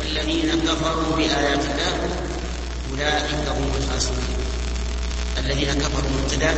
الذين كفروا بآيات الله أولئك هم الخاسرون. الذين كفروا مبتدأ،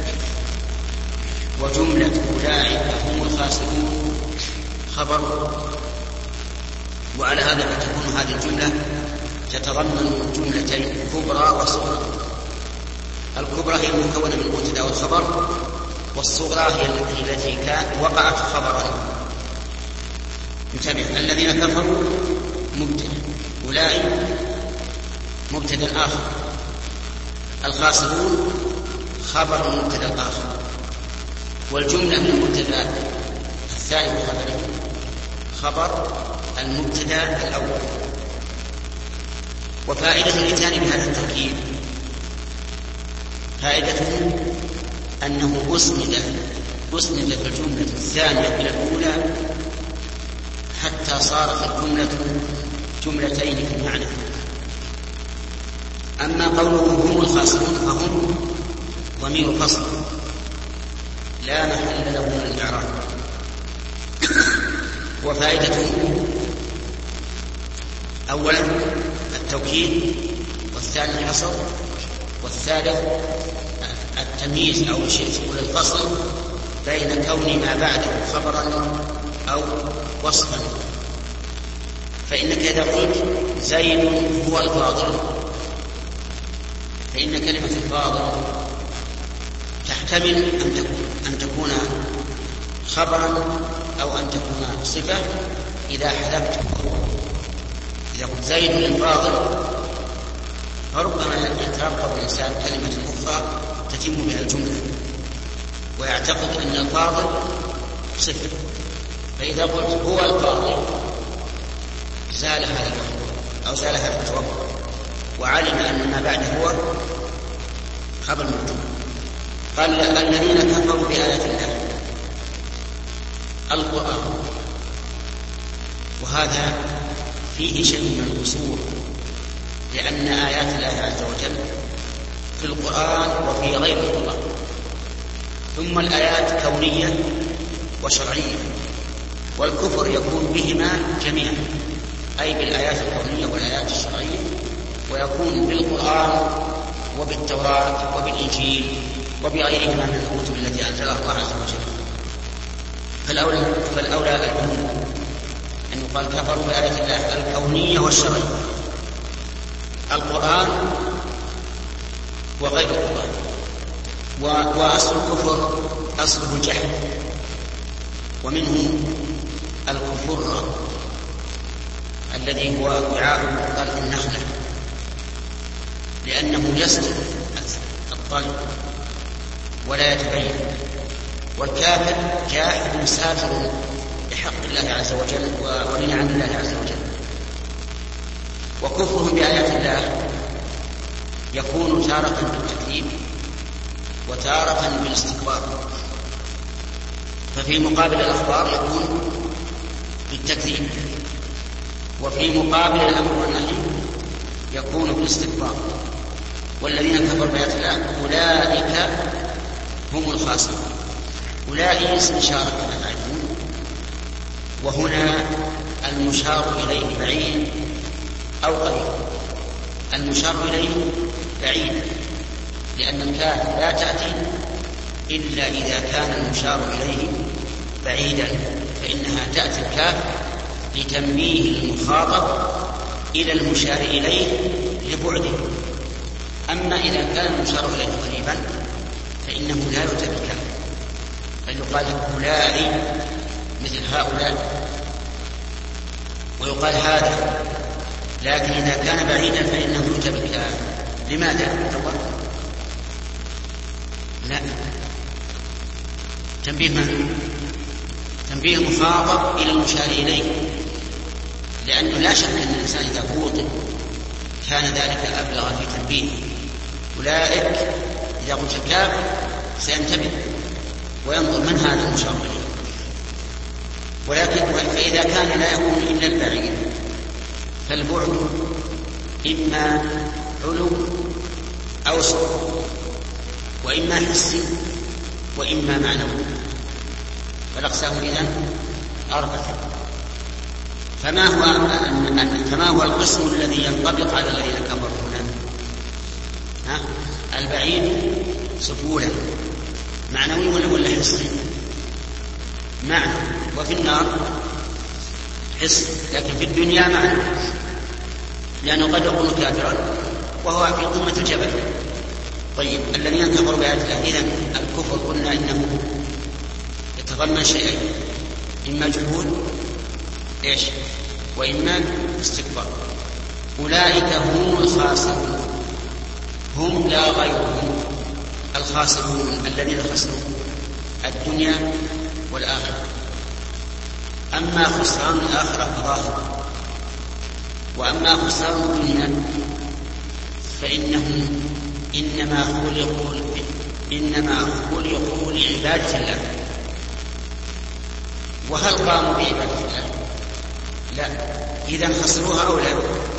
وجملة أولئك هم الخاسرون خبر. وعلى هذا فتكون هذه الجملة تتضمن جملتين كبرى وصغرى. الكبرى هي المكونة من المبتدأ والخبر، والصغرى هي التي وقعت خبرا. انتبه، الذين كفروا مبتدأ، أولئك مبتدأ آخر، الخاسرون خبر مبتدأ آخر، والجملة من المبتدأ الثاني خبره خبر المبتدأ الأول. وفائدة الإتيان بهذا التركيب فائدته أنه أسند في الجملة الثانية إلى الأولى حتى صارت الجملة جملتين في المعنى. أما قوله هم الخاسرون فهم ضمير فصل لا محل له من الإعراب. وفائدته أولا التوكيد، والثاني الحصر، والثالث التمييز أو الفصل بين كون ما بعده خبرا أو وصفا. فإنك إذا قلت زيد هو الفاضل فإن كلمة الفاضل تحتمل أن تكون خبرا أو أن تكون صفة إذا حذفت. إذا قلت زيد الفاضل فربما يترقب الإنسان كلمة أخرى تتم بها الجملة ويعتقد أن الفاضل صفة. فإذا قلت هو الفاضل زال هذا الوهم أو زال هذا التوقع، وعلم أن ما بعد هو خبر مبتدأ. قال الذين كفروا بآيات الله القرآن، وهذا فيه شيء من القصور، لأن آيات الله عز وجل في القرآن وفي غير القرآن. ثم الآيات كونية وشرعية، والكفر يكون بهما جميعا، أي بالآيات الكونية والآيات الشرعية، ويكون بالقرآن وبالتوراة وبالإنجيل وبغيرهما من الكتب التي أنزلها الله عز وجل. فالأولى العموم أن يقال كفروا بآيات الله الكونية والشرعية، القرآن وغير القرآن. وأصل الكفر أصله الجهل، ومنه الكفر الذي هو وعاء طلق النخلة، لأنه يسقط الطلق ولا يتبين. والكافر جاحد سافر بحق الله عز وجل ولنعم الله عز وجل. وكفرهم بآيات الله يكون تارة بالتكذيب وتارة بالاستكبار. ففي مقابل الأخبار يكون بالتكذيب، وفي مقابل الأمر والنهي يكون بالاستكبار. والذين كفروا بآيات الله أولئك هم الخاسرون. أولئك اسم إشارة كما تعلمون، وهنا المشار إليه بعيد أو قريب. المشار إليه بعيد لأن الكاف لا تأتي إلا إذا كان المشار إليه بعيدا، فإنها تأتي الكاف لتنبيه المخاطب إلى المشار إليه لبعده. أما إذا كان المشار إليه قريبا فإنه لا يؤتى بالكاف، بل يقال أولئك مثل هؤلاء ويقال هذا. لكن إذا كان بعيدا فإنه يؤتى بالكاف. لماذا؟ لا، تنبيه من؟ تنبيه المخاطب إلى المشار إليه، لأنه لا شك أن الإنسان إذا فوطن كان ذلك أبلغ في تنبيه. أولئك إذا قلت الكاف سينتبه وينظر من هذا المشار إليه. ولكن فإذا كان لا يكون إلا البعيد فالبعد إما علو أو سفل، وإما حسي وإما معنوي. فالأقسام إذن أربعة: فما هو القسم الذي ينطبق على الذين كفروا هنا؟ البعيد سفولا معنوي ولا حسي؟ معنى، وفي النار حس، لكن في الدنيا معنى، لأنه قد يكون كافرا وهو في قمة الجبل. طيب الذين كفروا بآيات الله، إذن الكفر قلنا إنه يتضمن شيئين، إما جحود وإما استكبار. أولئك هم الخاسرون، هم لا غيرهم، الخاسرون الذين خسروا الدنيا والآخرة. أما خسران الآخرة فظاهر، وأما خسران الدنيا فإنهم إنما خلقوا لعبادة الله. وهل قاموا بعبادة الله؟ لا. إذا خسروها أو لا؟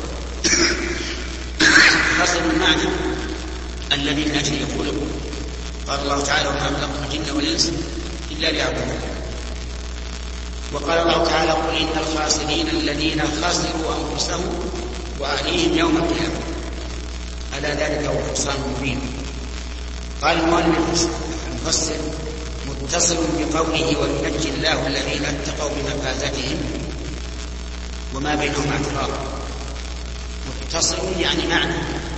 خسروا المعنى الذي من أجله خلقوا. قال الله تعالى: وما خلقنا الجن والإنس إلا ليعبدون. وقال الله تعالى: قل إن الخاسرين الذين خسروا أنفسهم وأهليهم يوم القيامة ألا ذلك هو الخسران المبين. قال المؤلف المفسر: متصل بقوله وينجي الله الذين اتقوا بمفازتهم وما بينهما اعتراض. متصل يعني معنى،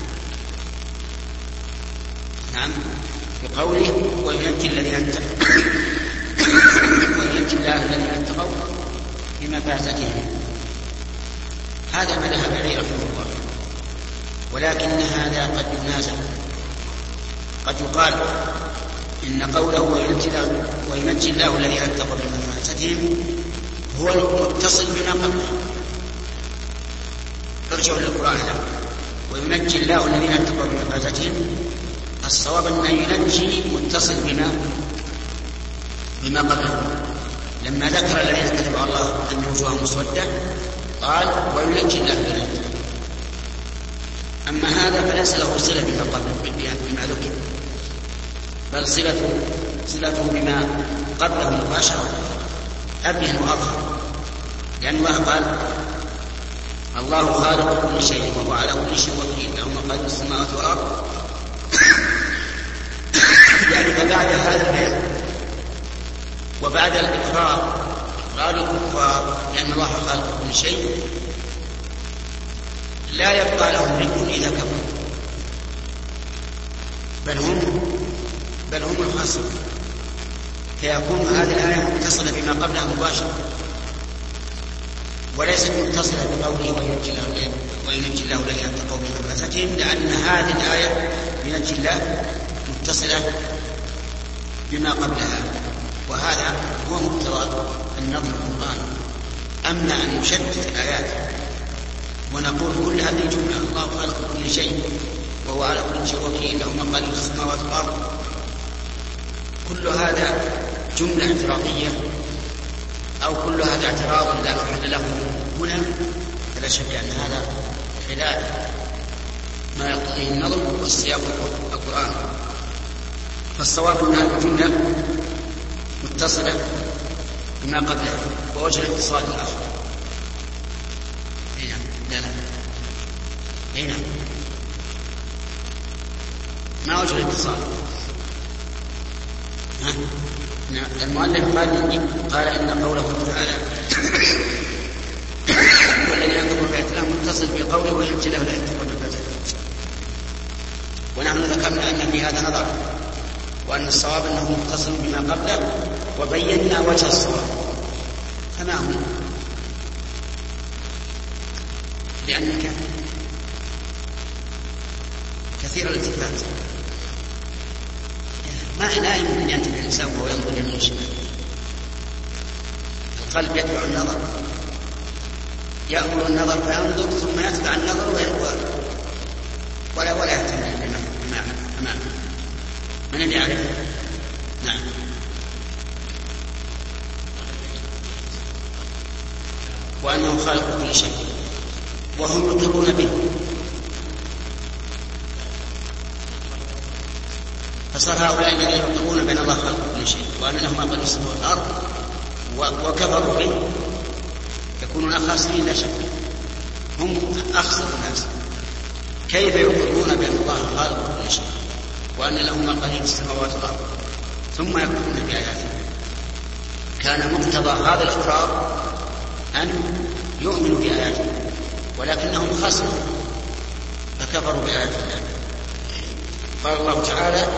نعم، بقوله وينجي الذين اتقوا وينجي الله الذين اتقوا بمفازتهم. هذا ما ذهب إليه رحمه الله، ولكن هذا قد ينازع. قد يقال إن قوله وينجي الله الذين اتقوا بمفازتهم هو المتصل بما قبله. ارجعوا للقرآن وينجي الله الذين اتقوا بمفازتهم، الصواب أن ينجي متصل بما قبله. لما ذكر الذين كتب الله أن وجوههم مسودة قال وينجي الله الذين اتقوا. أما هذا فليس له صلة بما قبله بما ذكر، بل صلته بما قبله مباشرة أبين وأظهر، لأن الله قال: الله خالق كل شيء وهو على كل شيء وكيل، له مقاليد السماوات والأرض. يعني فبعد هذا البيان وبعد الإقرار الكفار بأن الله خالق كل شيء، لا يبقى لهم ملك إذا كفروا، بل هم الخاسرون. فيكون هذه الآية متصلة بما قبلها مباشرة، وليست متصلة بقوله وينجي الله الذين اتقوا بمفازتهم، لأن هذه الآية ينجي الله متصلة بما قبلها، وهذا هو مقتضى النظم القرآن. أما أن نشتت الآيات ونقول كل هذه الجملة الله خالق كل شيء وهو على كل شيء وكيل، له مقاليد السماوات والأرض، كل هذا جملة اعتراضية أو كل هذا اعتراض لا محل له هنا، فلا شك أن هذا خلاف ما يقتضيه النظم والسياق القرآن. فالصواب أن هذه الجملة متصلة بما قبلها ووجه الاتصال الآخر. هنا ما وجه الاتصال؟ المؤلف قال إن قوله تعالى والذين ينظرون في آيات الله متصل بقوله وينجي الله الذين اتقوا بمفازتهم. ونحن ذكرنا أن في هذا نظر، وأن الصواب أنه متصل بما قبله، وبينا وجه الصواب. فما هو؟ لأنك كثير الالتفات، لا يمكن أن ينتبه الإنسان وهو ينظر يمين وشمال. القلب يتبع النظر، يأمر النظر فينظر، ثم يتبع النظر ولا يهتم بما أمامه. من اللي يعرف؟ نعم. وأنه خالق كل شيء وهم يطلقون به، فصار هؤلاء الذين يطلقون بين الله خالق كل شيء وأن له ما قد السماوات والأرض وكفروا به يكونون خاسرين لا شك، هم أخسر الناس. كيف يقرون بأن الله خالق كل شيء وأن له مقاليد السماوات والأرض ثم يكفرون بآياته؟ كان مقتضى هذا الإقرار أن يؤمنوا بآياته، ولكنهم خسروا فكفروا بآيات الله. قال الله تعالى: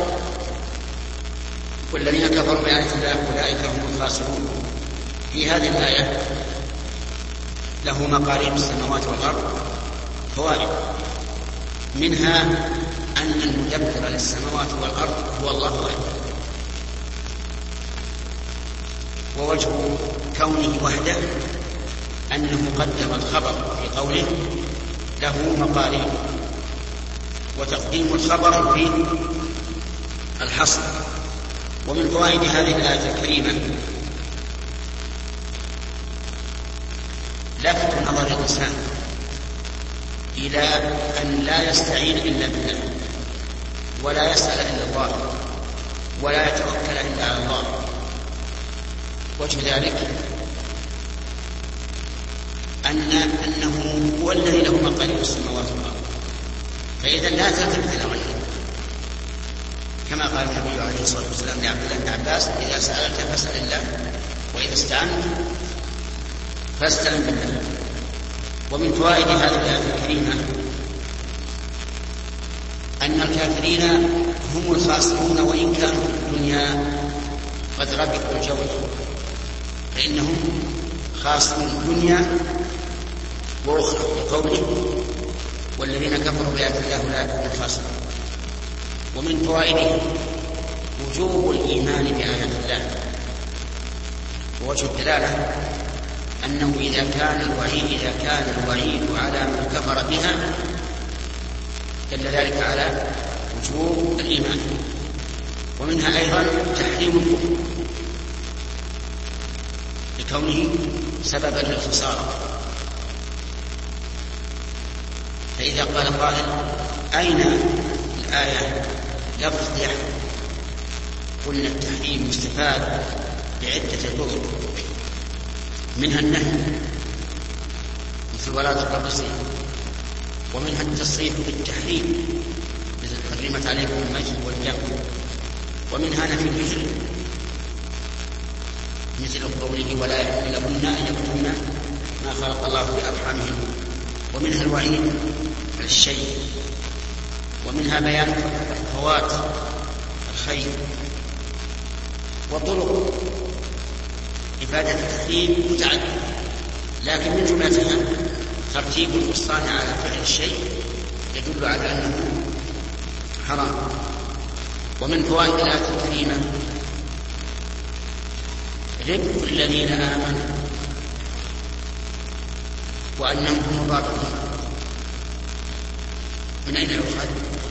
والذين كفروا بآيات الله أولئك هم الخاسرون. في هذه الآية له مقاليد السماوات والأرض فوائد، منها أن المدبر للسماوات والأرض هو الله وحده، ووجه كونه وحده أنه قدم الخبر في قوله له مقاليد، وتقديم الخبر في الحصر. ومن فوائد هذه الآية الكريمة لفت نظر الإنسان إلى أن لا يستعين إلا بالله، ولا يسأل إلا الله، ولا يتوكل إلا على الله. وجه ذلك أنه هو الذي له مقاليد السماوات والأرض، فإذا لا تلتفت إلى غيره، كما قال النبي عليه الصلاة والسلام لعبد الله بن عباس: إذا سألت فاسأل الله، وإذا استعنت فاستعن بالله. ومن فوائد هذه الآية الكريمة أن الكافرين هم الخاسرون، وإن كانوا في الدنيا قد ربحوا الجولة، فإنهم خاسرون الدنيا وأخرى، بقوله: والذين كفروا بآيات الله أولئك هم الخاسرون. ومن فوائده وجوب الإيمان بآيات الله، ووجه الدلالة أنه إذا كان الوعيد على من كفر بها دل ذلك على وجوب الإيمان. ومنها أيضا تحريم الكفر لكونه سببا للخسارة. فإذا قال قائل: أين الآية لفظ يحرم؟ قلنا التحريم مستفاد بعدة طرق، منها النهي مثل ولا تقربوا الزنا، ومنها التصريح بالتحريم مثل حرمت عليكم الميتة والدم، ومنها نفي الهجر مثل قوله: ولا يحل لهن أن يكتمن ما خلق الله في أرحامهن. ومنها الوعيد على الشيء، ومنها بيان فوات الخير. وطرق إفادة التحريم متعددة، لكن من جملتها ترتيب الفستان على فعل الشيء يدل على أنه حرام. ومن فوائد الآية الكريمة ربح الذين آمنوا وأنهم هم الرابحون. من أين يؤخذ؟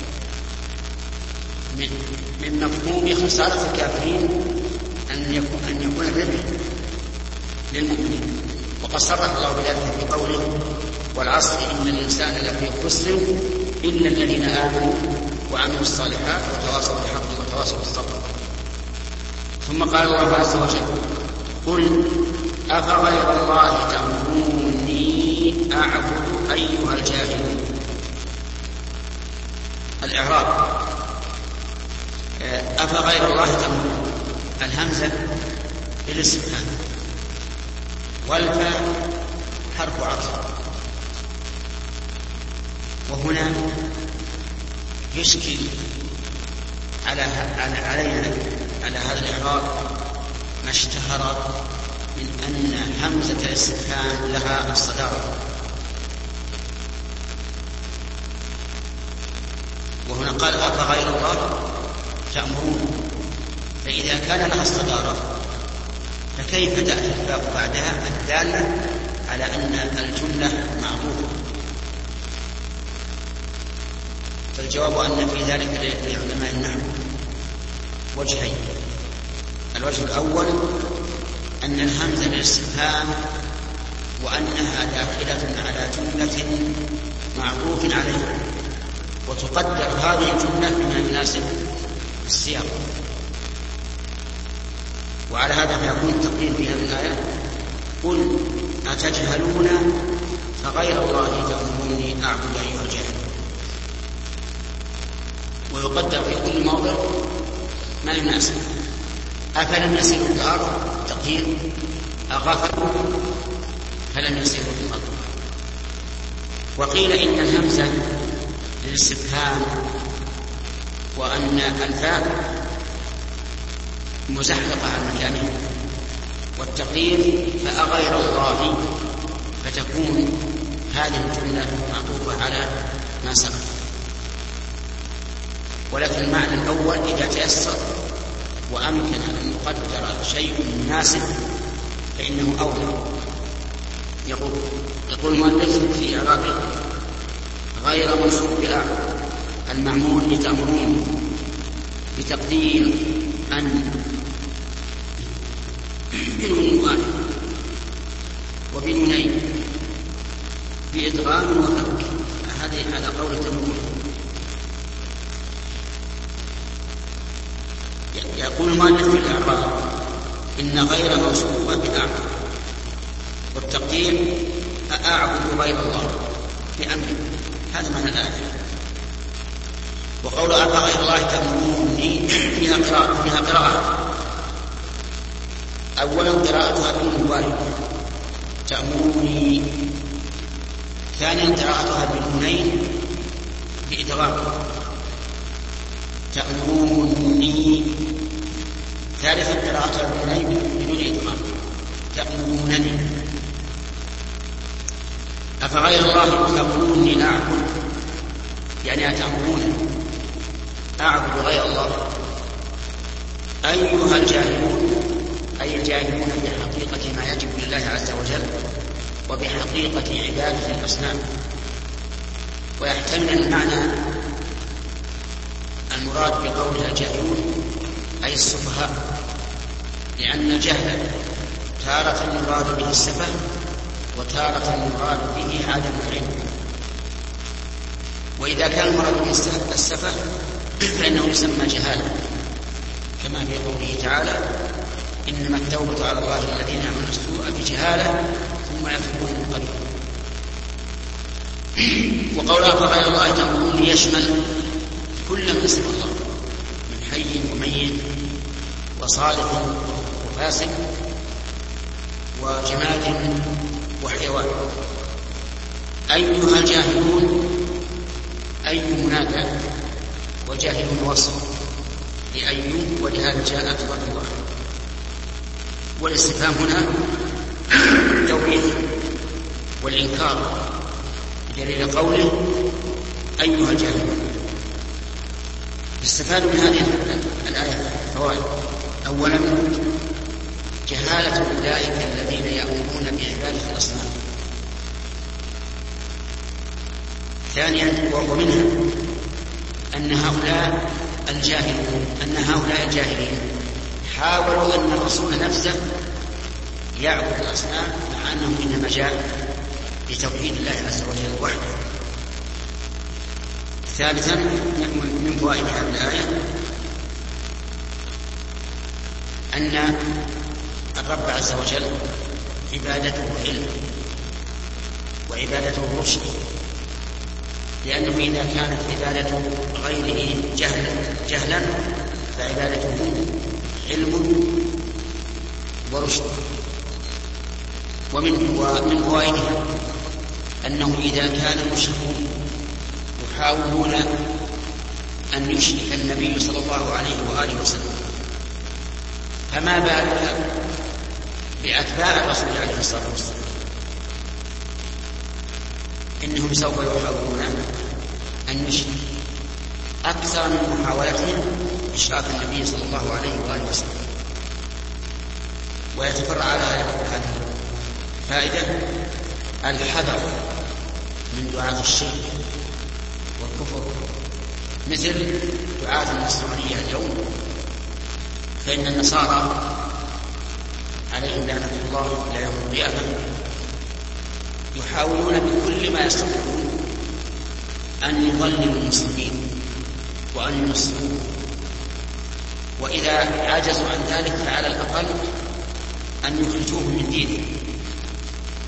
من مفهوم خسارة الكافرين أن يكون الربح للمؤمنين، وقد صرح الله بذلك في قوله: والعصر إن الإنسان لفي خسر إلا الذين آمنوا وعملوا الصالحات وتواصوا بالحق وتواصوا بالصبر. ثم قال الله عز وجل: قل أفغير الله تأمروني أعبد أيها الجاهلون. الإعراب: أفغير الله تأمرون، الهمزة بالاستفهام، والفاء حرف عطف. وهنا يشكل علينا على هذا الإعراب ما اشتهر من أن همزة الاستفهام لها الصدارة، وهنا قال: أفغير الله تأمرون، فإذا كان لها الصدارة فكيف تأتي الفاء بعدها الدالة على أن الجملة معروفة؟ فالجواب أن في ذلك لعلماء النحو وجهين: الوجه الأول أن الهمزة للاستفهام وأنها داخلة على جملة معروف عليها، وتقدر هذه الجملة بما يناسب السياق. وعلى هذا فيكون التقدير في هذه الآية قل أتجهلون فغير الله تأمروني أعبد أيها الجاهل. ويقدر في كل موضع ما يناسب. أفلم يسيروا في الأرض تقدير أغفلوا فلم يسيروا في الأرض. وقيل إن الهمزة للاستفهام وأن الفاء مزحلقة عن مكانها، والتقدير فأغير الله، فتكون هذه الجملة معطوفة على ما سبق. ولكن المعنى الأول إذا تيسر وأمكن أن يقدر شيء مناسب فإنه أولى. يقول المؤلف في إعرابه غير منصوب بأعراب المعمول لتأمرون بتقدير أن بنون واحد وبنونين بإدغام وفك. هذا قول تأمرون. يقول المؤلف في الإعراب إن غير منصوبة بأعراب، والتقدير أعبد غير الله بأمر. هذا معنى الآية. وقول أفغير الله تأمروني فيها قراءة. أولا قراءتها بدون وارد تأمروني، ثانيا قراءتها بدونين بإدغام تأمروني، ثالثا قراءتها بدونين بدون إدغام تأمرونني. أفغير الله تأمروني أعبد، يعني أتأمرونني أعبد غير الله. أيها الجاهلون أي الجاهلون بحقيقة ما يجب لله عز وجل وبحقيقة عبادة الأصنام. ويحتمل المعنى المراد بقولها الجاهلون أي السفهاء، لأن الجهل تارة يراد به السفه وتارة يراد به عدم العلم. وإذا كان المراد به السفه فإنه يسمى جهالا، كما في قوله تعالى إنما التوبة على الله الذين يعملون السوء بجهالة ثم يتوبون من قريب. وقولها فغير الله تأمرون يشمل كل من سوى الله من حي وميت وصالح وفاسق وجماد وحيوان. أيها الجاهلون أي منادى وجاهلون وصف لأي، ولهذا جاء أكبر الله. والاستفهام هنا توبيخ والإنكار بدليل قوله أيها الجاهلون. استفاد من هذه الآية فوائد. أولا جهالة أولئك الذين يأمرون بعبادة الأصنام. ثانيا ومنها أن هؤلاء الجاهلين حاولوا أن الرسول نفسه يعبد الأصنام مع أنه إنما جاء بتوحيد الله عز وجل وحده. ثالثا من فوائد هذه الآية أن الرب عز وجل عبادته علم وعبادته رشد، لأنه إذا كانت عبادة غيره جهلا فعبادته علم ورشد. ومن فوائدها أنه إذا كان المشركون يحاولون أن يشرك النبي صلى الله عليه وآله وسلم، فما بالك بأتباع الرسول عليه الصلاة والسلام؟ إنهم سوف يحاولون أن يشرك أكثر من محاولتهم إشراك النبي صلى الله عليه وآله وسلم. ويتفرع على هذه الفائدة الحذر من دعاة الشرك والكفر مثل دعاة النصرانية اليوم، فإن النصارى عليهم لعنة الله إلى يوم القيامة يحاولون بكل ما يستطيعون أن يضللوا المسلمين وأن ينصروه، وإذا عجزوا عن ذلك فعلى الأقل أن يخرجوه من دينه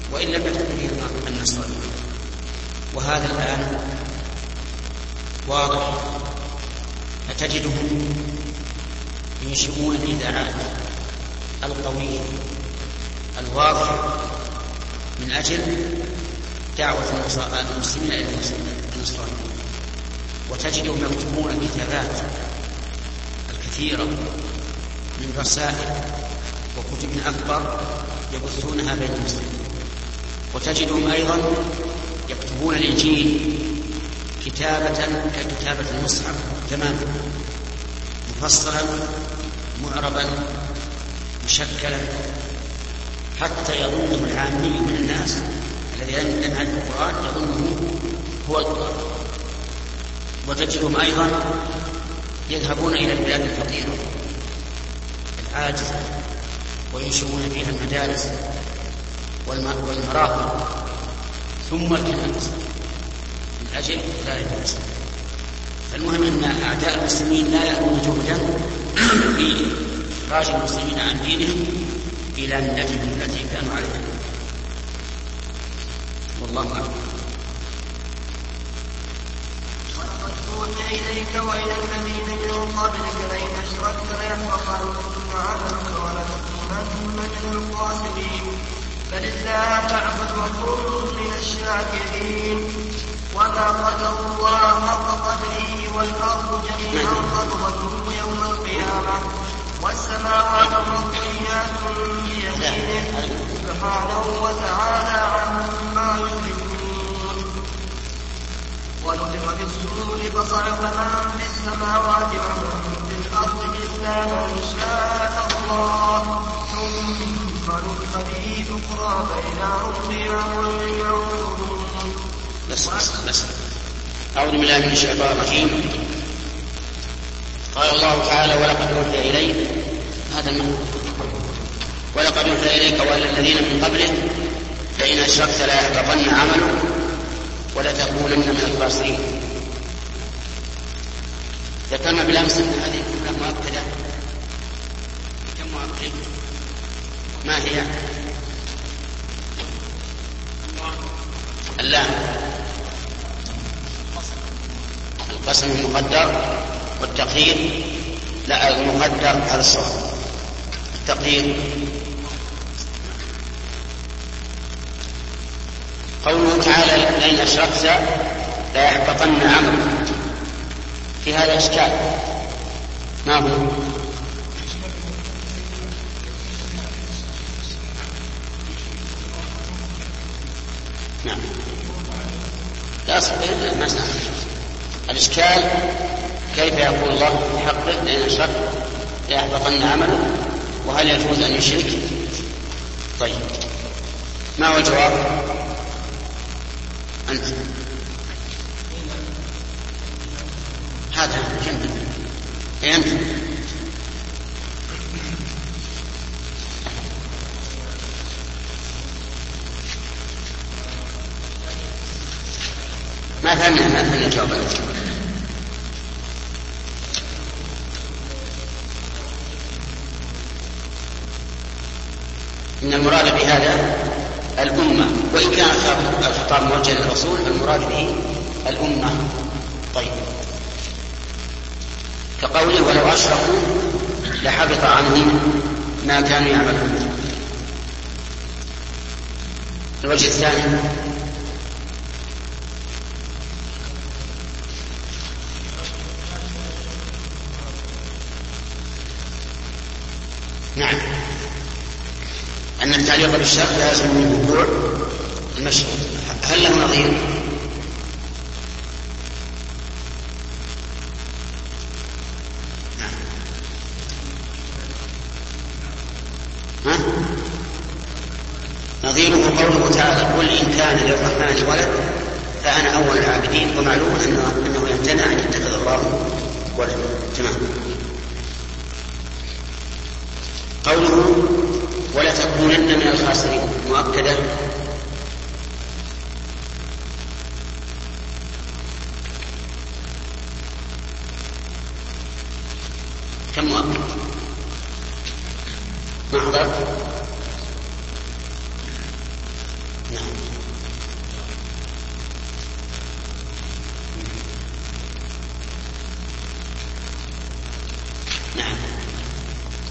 وإن لم يدخل فيه النصراني. وهذا الآن واضح، فتجدهم ينشئون الإذاعات القوية الواضحة من أجل دعوة المسلمين إلى النصرانية، وتجدهم يكتبون الكتابات الكثيرة من رسائل وكتب أكبر يبثونها بين المسلمين. وتجدهم أيضا يكتبون الإنجيل كتابة ككتابة المصحف تماما، مفصلا معربا مشكلا، حتى يظنه العامي من الناس الذي لم يعرف القرآن يظنه هو القرآن. وتجدهم أيضا يذهبون إلى البلاد الفقيرة العاجزة وينشئون فيها المدارس والمراقب ثم الكنائس من أجل هداية المسلمين. فالمهم أن أعداء المسلمين لا يأخذون جهدا في إخراج المسلمين عن دينهم إلى ملتهم التي كانوا عليها. والله أعلم. ولقد أوحي إليك وإلى الذين من قبلك لئن أشركت ليحبطن عملك ولتكونن من الخاسرين. بل الله فاعبد وكن من الشاكرين. وما قدر الله حق قدره والأرض جميعا قبضته يوم القيامة والسماوات مطويات بيمينه سبحانه وتعالى عما يشركون. ونفخ في الصور فصعق من في السماوات ومن في الأرض إلا من شاء الله ثم نفخ فيه أخرى فإذا هم قيام ينظرون. بس أعوذ بالله من الشيطان الرجيم. قال الله تعالى ولقد أوحي إليك، هذا المعنى، ولقد أوحي إليك وإلى الذين من قبلك لئن أشركت ليحبطن عملك ولتكونن من الخاسرين. ذكرنا بالأمس أن هذه الجملة مؤكدة. كم مؤكد؟ ما هي؟ اللام، القسم المقدر، والتقدير لا المقدر هذا الصواب. التقدير قوله تعالى لئن أشركت ليحبطن عملك، في هذا إشكال. ما هو؟ نعم لا أصبح ما سنعرف الإشكال كيف يقول الله في حقه لئن أشركت ليحبطن عمله، وهل يجوز أن يشرك؟ طيب ما هو الجواب؟ أنت هذا جنب أنت ما فهمنا الجواب. إن المراد بهذا الأمة، وإن كان الخطاب موجه للرسول فالمراد به الأمة. طيب كقوله ولو أشركوا لحبط عنهم ما كانوا يعملون. الوجه الثاني نعم أن التعليق بالشرط لا يلزم من وقوع المشروع. هل له نظير؟ نظيره قوله تعالى قل إن كان للرحمن ولد فأنا أول العابدين. ومعلوم أنه يمتنع أن يتخذ الله ولد. تمام. قوله ولتكونن من الخاسرين مؤكدة. كم مؤكد؟ ما حضرت؟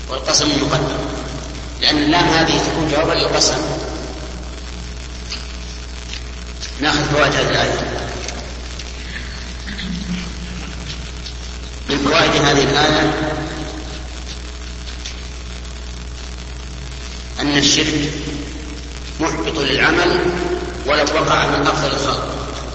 والقسم مقدم، لأن اللام هذه تكون جوابا للقسم. ناخذ فوائد هذه الآية. من فوائد هذه الآية أن الشرك محبط للعمل ولو وقع من أفضل الخلق،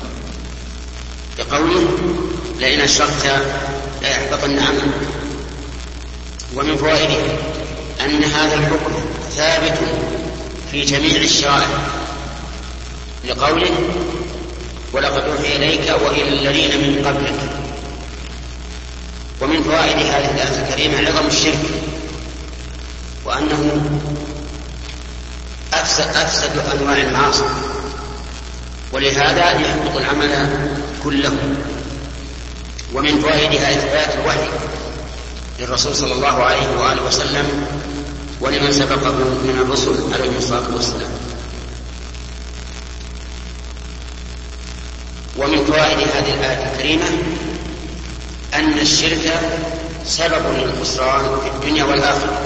بقوله لئن أشركت ليحبطن عملك. ومن فوائده أن هذا الحكم ثابت في جميع الشرائع، لقوله ولقد أوحي إليك وإلى الذين من قبلك. ومن فوائد هذه الآية الكريمة عظم الشرك، وأنه أفسد أنواع المعاصي، ولهذا يحبط العمل كله. ومن فوائدها إثبات الوحي للرسول صلى الله عليه وآله وسلم ولمن سبقه من الرسل عليهم الصلاة والسلام. ومن فوائد هذه الآية الكريمة أن الشرك سبب للخسران في الدنيا والآخرة،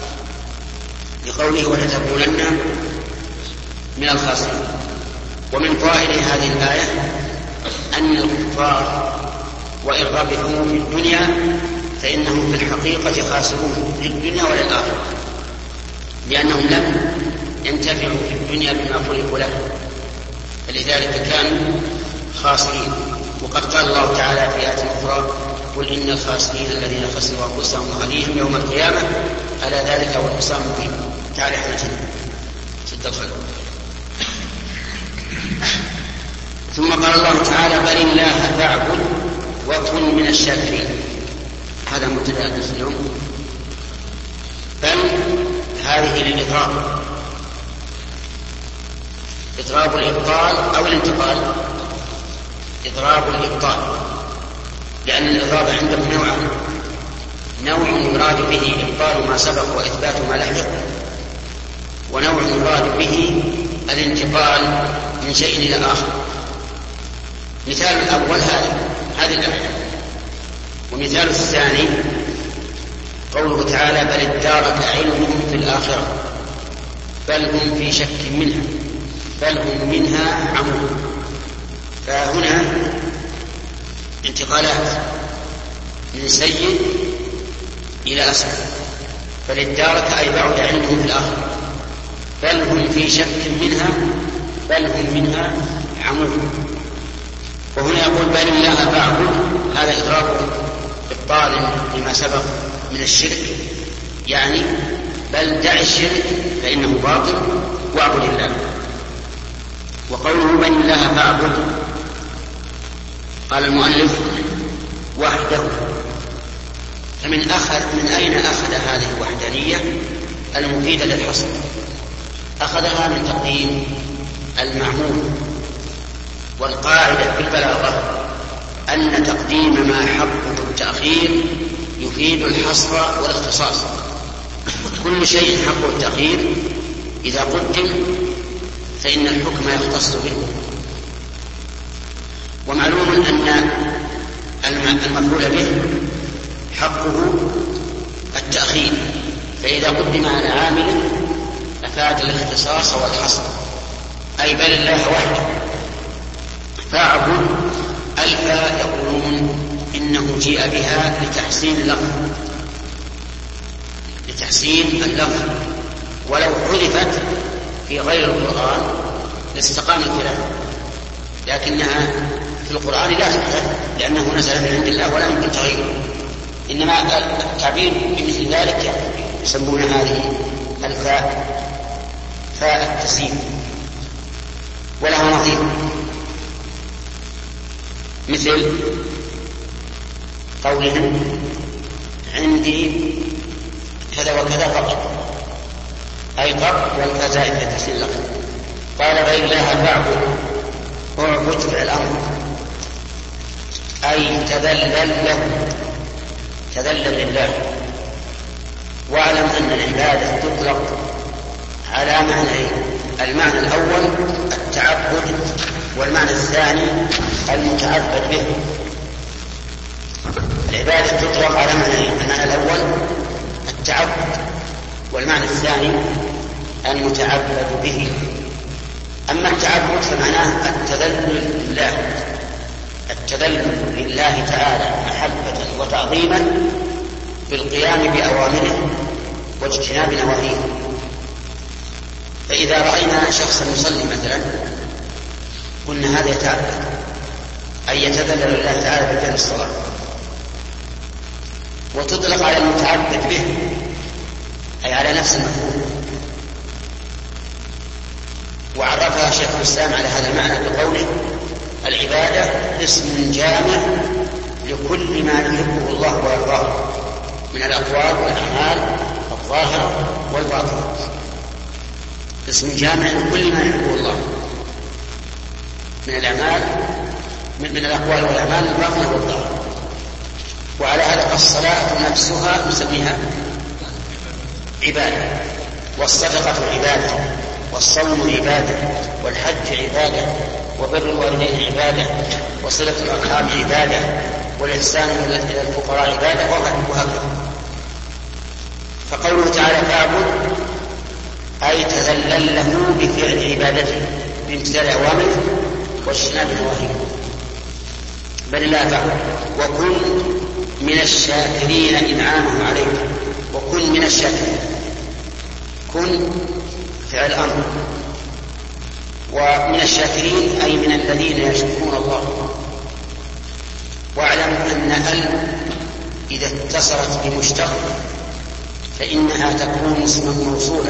لقوله ولتكونن من الخاسرين. ومن فوائد هذه الآية أن الكفار وإن ربحوا في الدنيا فإنهم في الحقيقة خاسرون للدنيا وللآخرة، لأنهم لم ينتفعوا في الدنيا بما خلقوا له، فلذلك كانوا خاسرين. وقد قال الله تعالى في آية أخرى قل إن الخاسرين الذين خسروا أنفسهم وأهليهم يوم القيامة ألا ذلك هو الخسران المبين. تعالى احمد سد الخلق. ثم قال الله تعالى بل الله فاعبد وكن من الشاكرين. هذا مبتدأ اليوم. بل هذه للإضراب، إضراب الإبطال أو الانتقال. إضراب الإبطال، لأن الإضراب عندهم نوعان: نوع يراد به إبطال ما سبق وإثبات ما لحق، ونوع يراد به الانتقال من شيء إلى آخر. مثال الأول هذه الآية، ومثال الثاني قوله تعالى بل ادارك علمهم في الآخرة بل هم في شك منها بل هم منها عمون. فهنا انتقالات من سيء إلى أسفل. بل ادارك أي بعد علمهم في الآخرة بل هم في شك منها بل هم منها عمون. وهنا يقول بل الله فاعبد، هذا إضراب إبطال لما سبق من الشرك، يعني بل دع الشرك فإنه باطل واعبد الله. وقوله بل الله فاعبد قال المؤلف وحده. من أين أخذ هذه الوحدانية المفيدة للحصر؟ أخذها من تقديم المعمول. والقاعدة في البلاغة أن تقديم ما حقه التأخير يفيد الحصر والاختصاص. كل شيء حقه التأخير إذا قدم فإن الحكم يختص به. ومعلوم أن المفعول به حقه التأخير، فإذا قدم على عامل أفاد الاختصاص والحصر، أي بل الله وحده فاعبد. ألفا يقولون إنه جيء بها لتحسين اللفظ، ولو حذفت في غير القرآن لاستقام الكلام، لكنها في القرآن لا تحذف لأنه نزل من عند الله ولا يمكن تغييره. إنما التعبير بمثل ذلك يسمون هذه الفاء فاء التسليم، ولها نظير مثل قولهم عندي كذا وكذا فقط، أي قط والكذا في تسليم لك. قال غير الله فاعبد اعبد في الأمر، أي تذلل له، تذلل لله. واعلم أن العبادة تطلق على معنيين: المعنى الأول التعبد، والمعنى الثاني المتعبد به. العبادة تطلق على معنيين: المعنى الأول التعبد، والمعنى الثاني المتعبد به. أما التعبد فمعناه التذلل لله، التذلل لله تعالى محبة وتعظيما بالقيام بأوامره واجتناب نواهيه. فإذا رأينا شخصا يصلي مثلا قلنا هذا يتعبد، أي يتذلل لله تعالى بفعل الصلاة. وتطلق على المتعبد به أي على نفس المفهوم. وعرفها شيخ الإسلام على هذا المعنى بقوله: العبادة اسم جامع لكل ما يحبه الله ويرضاه من الأقوال والأعمال الظاهرة والباطنة. اسم جامع لكل ما يحبه الله من الأعمال، من الأقوال والأعمال الباطنة والظاهرة. وعلى هذا فالصلاة نفسها نسميها عبادة، والصدقة عبادة، والصوم عبادة، والحج عبادة، وبر الوالدين عبادة، وصلة الأرحام عبادة، والإحسان إلى الفقراء عبادة، وهكذا. فقوله تعالى فاعبد أي تذلل له بفعل عبادته بامتثال أوامره واجتناب نواهيه. بل الله فاعبد وكن من الشاكرين إنعامه عليك. وكن من الشاكرين، كن فعل أمر، ومن الشاكرين أي من الذين يشكرون الله. واعلم أن إذا اتصلت بمشتق فإنها تكون اسما موصولا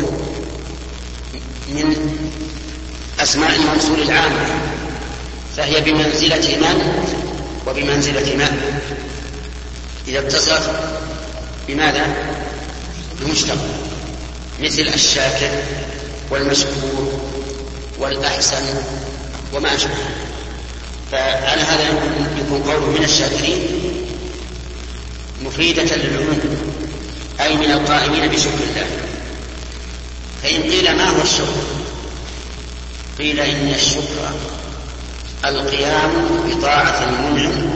من أسماء الموصول العامة، فهي بمنزلة من وبمنزلة ما إذا اتصلت بماذا؟ بمشتق، مثل الشاكر والمشكور والأحسن وما أشبه. فعلى هذا يكون قوله من الشاكرين مفيدة للعموم، أي من القائمين بشكر الله. فإن قيل ما هو الشكر؟ قيل إن الشكر القيام بطاعة المنعم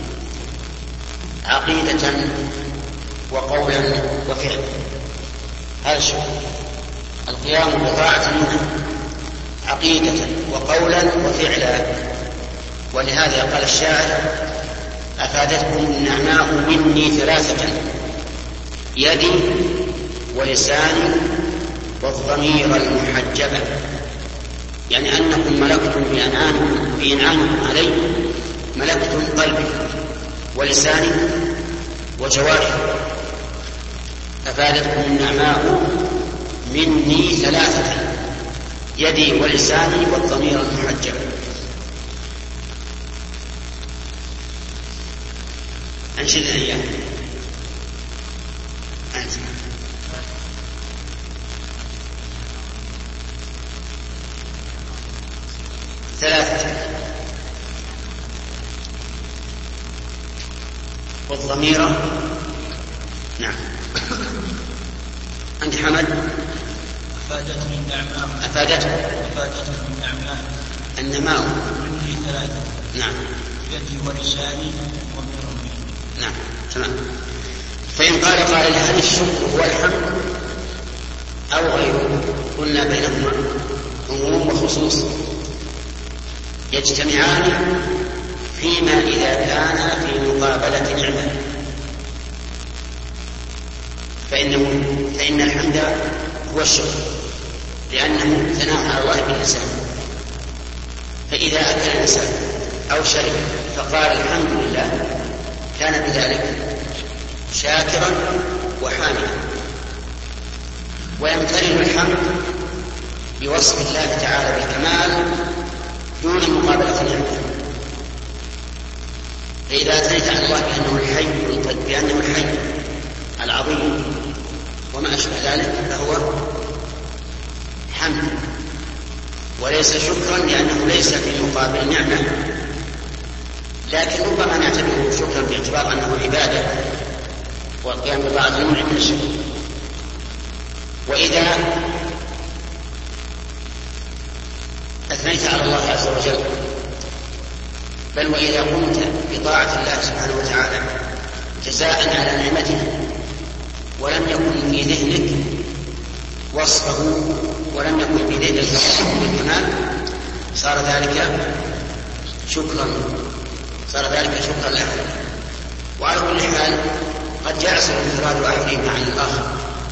عقيدة وقولا وفعلا. هذا الشكر، القيام بطاعة المنعم عقيدة وقولا وفعلا. ولهذا قال الشاعر: أفادتكم النعماء مني ثلاثة، يدي ولساني والضمير المحجبة، يعني أنكم ملكتم بإنعامكم علي، ملكتم قلبي ولساني وجوارحي. أفادتكم النعماء مني ثلاثة، يدي ولساني والضمير المحجب. أنشد إياه أنت. ثلاثة، والضمير نعم. أنت حمد. أفادتني النعماء. أفادتني النعماء. النماء مني ثلاثة. نعم. يدي ولساني وضميري. نعم تمام. فإن قال قائل: هل الشكر هو الحمد أو غيره؟ قلنا بينهما عموم وخصوص يجتمعان فيما إذا كان في مقابلة نعمة، فإن الحمد هو الشكر لأنه ثناء على الله باللسان. فإذا أكل الإنسان أو شرب فقال الحمد لله كان بذلك شاكرا وحامدا. ويمتلئ الحمد بوصف الله تعالى بالكمال دون مقابلة نعمة. فإذا أثنيت على الله بأنه الحي العظيم وما أشبه ذلك فهو حمد وليس شكرا، لأنه ليس في مقابل نعمة، لكن ربما نعتبره شكرا باعتبار أنه عبادة والقيام ببعض المنع من الشكر. وإذا أثنيت على الله عز وجل، بل وإذا قمت بطاعة الله سبحانه وتعالى جزاء على نعمته ولم يكن في ذهنك وصفه ولم يكن في ذهنك بالكمال صار ذلك شكرا له. وعلى كل حال قد يعصر انفراد أحدهما عن الآخر،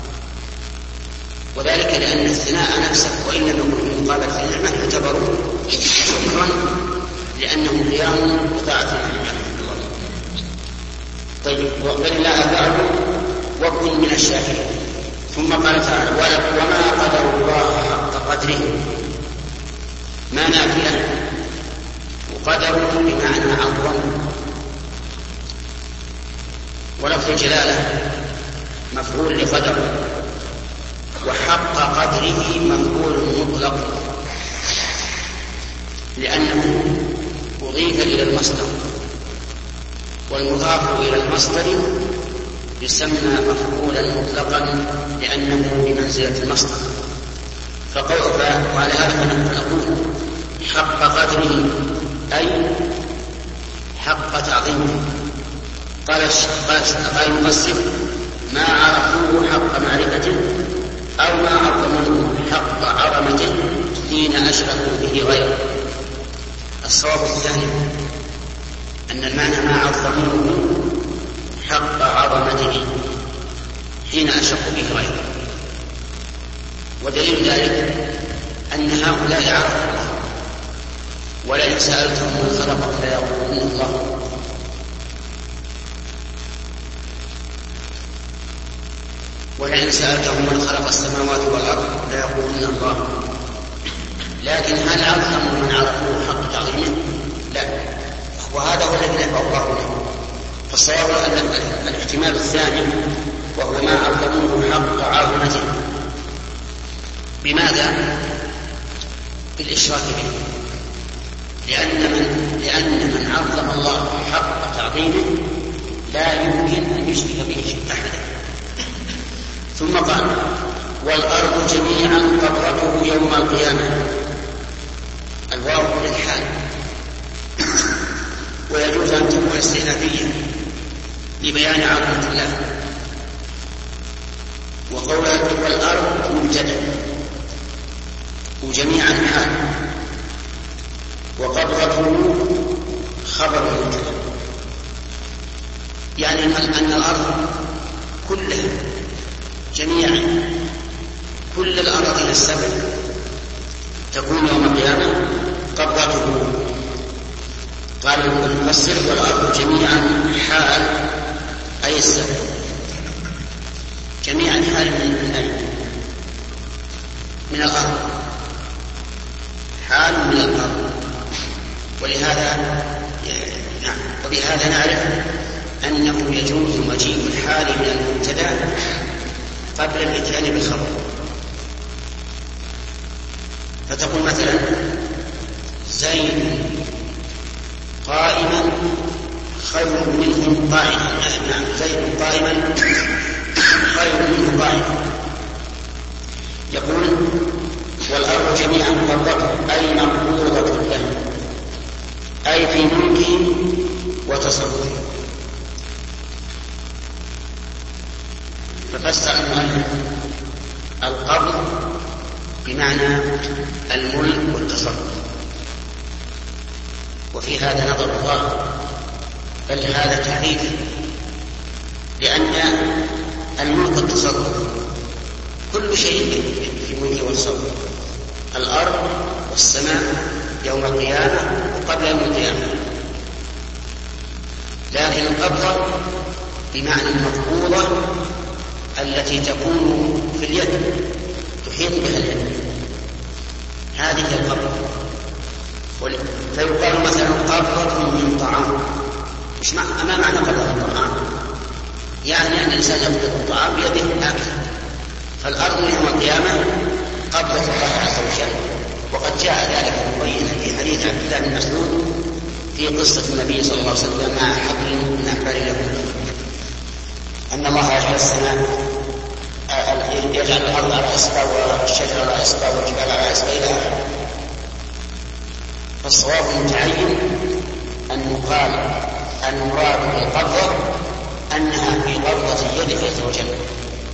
وذلك لأن الثناء نفسه وإن لم يكن في مقابلة النعمة يعتبر شكرا لأنه قيام بطاعة النعمة. طيب ولله البعد وكن من الشاكرين. ثم قال تعالى وما قدر الله حق قدره، ما نافية وقدر بمعنى عظم، ولفظ الجلالة مفعول لقدر، وحق قدره مفعول مطلق لأنه أضيف إلى المصدر، والمضاف إلى المصدر يسمى مفعولا مطلقا لأنه بمنزلة المصدر. وعلى هذا نقول حق قدره أي حق تعظيمه. قال المفسر ما عرفوه حق معرفته أو ما عظموه حق عظمته حين أشركوا به غيره. الصواب الثاني أن المعنى ما عظموه حق عظمته حين أشركوا به غيره. ودليل ذلك أن هؤلاء عرفوا الله، ولئن سألتهم من خلقهم ليقولون الله. ولئن سألتهم من خلق السماوات والأرض ليقولون الله. لكن هل عظموا من عرفوه حق تعظيمه؟ لا، وهذا هو الذي نفع الله له. فالصواب الاحتمال الثاني وهو ما عظموه حق عظمته. بماذا؟ بالإشراك به، لأن من عظم الله حق تعظيمه لا يمكن أن يشرك به أحدا. ثم قال والأرض جميعا قبضته يوم القيامة. الواو للحال، ويجوز أن تكون استئنافية لبيان عظمة الله. وقوله والأرض مبتدأ وجميعا حال، وقبضته خبر مبتدأ، يعني أن الأرض كلها جميعا كل الأراضين السبع تكون يوم القيامة قبضته. قال المفسر والأرض جميعا حال أي السبع، جميعا حال من الأرض، حال من الأرض. وبهذا نعرف أنه يجوز مجيء الحال من المبتدأ قبل الإتيان بالخبر. فتقول مثلا زيد قائما خير منه قاعدا. نعم، زيد قائما خير منه قاعدا. يقول والأرض جميعا قبضته أي مقبوضة له، أي في ملكه وتصرفه. ففسر المؤلف القبض بمعنى الملك والتصرف، وفي هذا نظر الله، بل هذا تحريف، لأن الملك والتصرف كل شيء في ملكه والتصرف، الأرض والسماء يوم القيامة وقبل يوم القيامة. لكن القبضة بمعنى المقبوضة التي تكون في اليد تحيط بها اليد، هذه هي القبضة. فيقال مثلا قبضة من طعام. ما معنى قبضة من طعام؟ يعني أن الإنسان يقبض الطعام بيده هكذا. فالأرض يوم القيامة قبضة الله عز وجل، وقد جاء ذلك مبينا في حديث عبد الله بن مسعود في قصة النبي صلى الله عليه وسلم مع حبل من أحبال اليهود، أن الله يجعل السماء يجعل الأرض على إصبع والشجر على إصبع والجبال على إصبع إلى آخره. فالصواب المتعين أن يقال المراد بالقبضة أنها في قبضة يده عز وجل،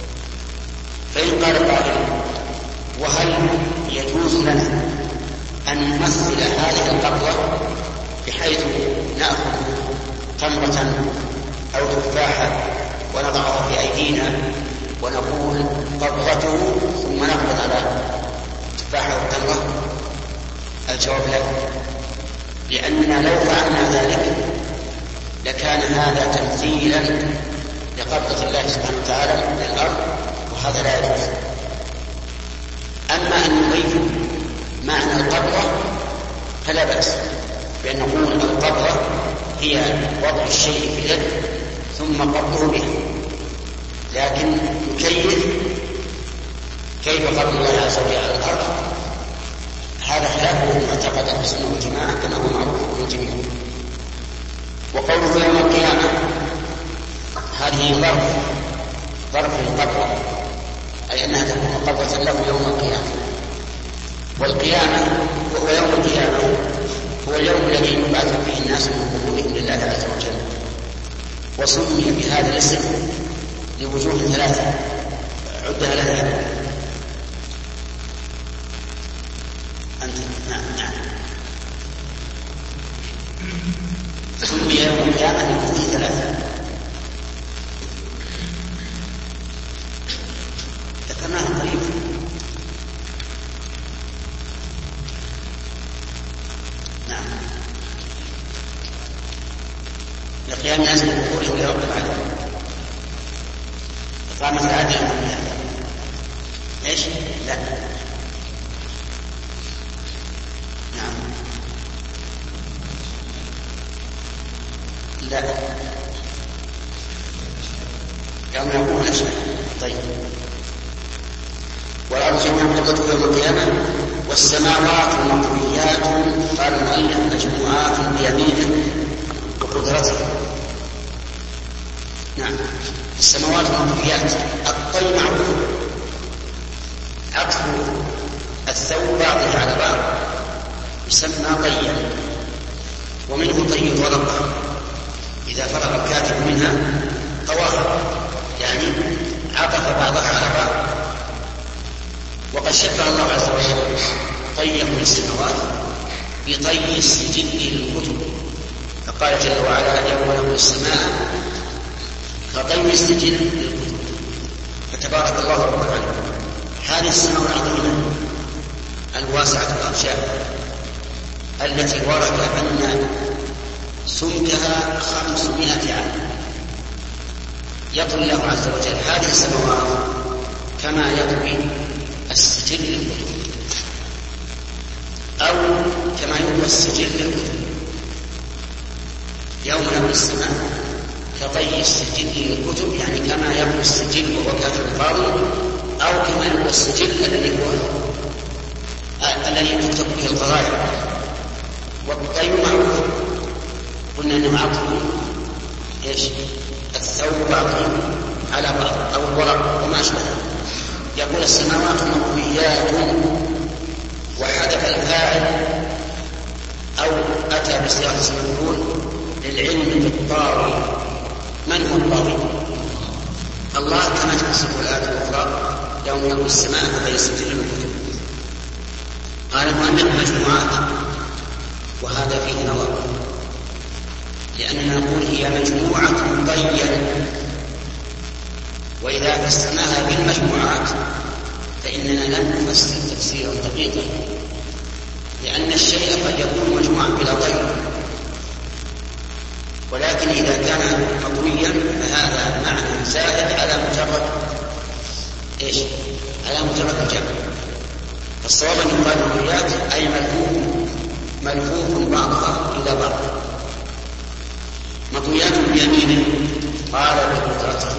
فإن قال قائل: وهل يجوز لنا أن نمثل هذه القبضة بحيث نأخذ تمرة أو تفاحة ونضعها في أيدينا ونقول قبضته ثم نقبض على التفاحة والتمرة؟ الجواب لا، لأننا لو فعلنا ذلك لكان هذا تمثيلا لقبضة الله سبحانه وتعالى للأرض، وهذا لا يجوز. أما أن نبين معنى القبضة فلا بأس بأن نقول القبضة هي وضع الشيء في اليد ثم قبضه به، لكن نكيف كيف قبض الله عز وجل على الأرض هذا خلافه معتقد أهل السنة والجماعة كما هو معروف للجميع. وقوله في يوم القيامة هذه ظرف للقبضة، أي أنها تكون قبضة له يوم القيامة. والقيامة ويوم القيامة هو اليوم الذي يبعث فيه الناس من قبورهم لله عز وجل، وسمي بهذا الاسم لوجوه ثلاثة عدها لنا أنت. نعم. سمي يوم القيامة لوجوه ثلاثة ذكرناها قريبا. نعم، لقيام الناس من قبورهم لرب العالمين، إقامة العدل يوم القيامة. إيش؟ لا. نعم. لا، يوم يقوم الأشهر. طيب. والأرض جميعا قبضته يوم القيامة والسماوات مطويات، قال المؤلف مجموعات بيمينه وقدرته. نعم، السماوات مطويات، الطي معروف عطف الثوب بعضها على بعض يسمى طيا، ومنه طي الورقة إذا فرغ الكاتب منها طواها، يعني عطف بعضها على بعض. وقد شبه الله عز وجل طيه للسماوات بطي السجل للكتب، فقال جل وعلا: يوم نطوي السماء كطي السجل للكتب. فتبارك الله رب العالمين. هذه السماء العظيمة الواسعة الأرجاء التي ورد أن سمكها 500 عام، يطوي الله عز وجل هذه السماوات كما يطوي السجل للكتب، أو كما يطوي السجل للكتب. يوم نطوي السماء كطي السجل للكتب، يعني كما يطوي السجل وهو كاتب الفاضل، أو كما يطوي السجل الذي تكتب به القضايا. والطي معروف، قلنا انه عطف ايش؟ الثوب بعضه على بعض او الورق وما اشبهه. يقول السماوات مطويات، وحدث الفاعل او اتى بصيغه المفعول للعلم بالطاوي. من هو الطاوي؟ الله، كما تفسره الايه الاخرى: يوم نطوي السماء كطي السجل للكتب. قال المؤلف مجموعات، وهذا فيه نظر، لأننا نقول هي مجموعة طيا، وإذا فسرناها بالمجموعات فإننا لم نفسر تفسيرا دقيقا، لأن الشيء قد يكون مجموعا بلا طي، ولكن إذا كان مطويا فهذا معنى زائد على مجرد إيش؟ على مجرد الجمع. فالصواب أن يقال مطويات أي ملفوف بعضها إلى بعض. مطويات بيمينه قال بقدرته،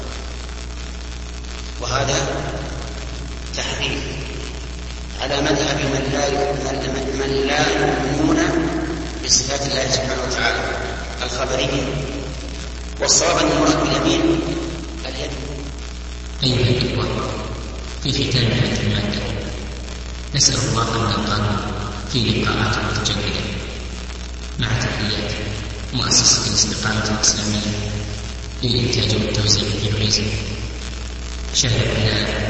وهذا تحريف على مذهب من لا يؤمنون بصفات الله سبحانه وتعالى الخبرية. والصواب أن المراد باليمين اليد. أيها الإخوة، في ختام هذه المادة نسأل الله أن نلقاكم في لقاءات متجددة، مع تحيات مؤسسة الاستقامة الإسلامية للإنتاج والتوزيع في العزة، شهر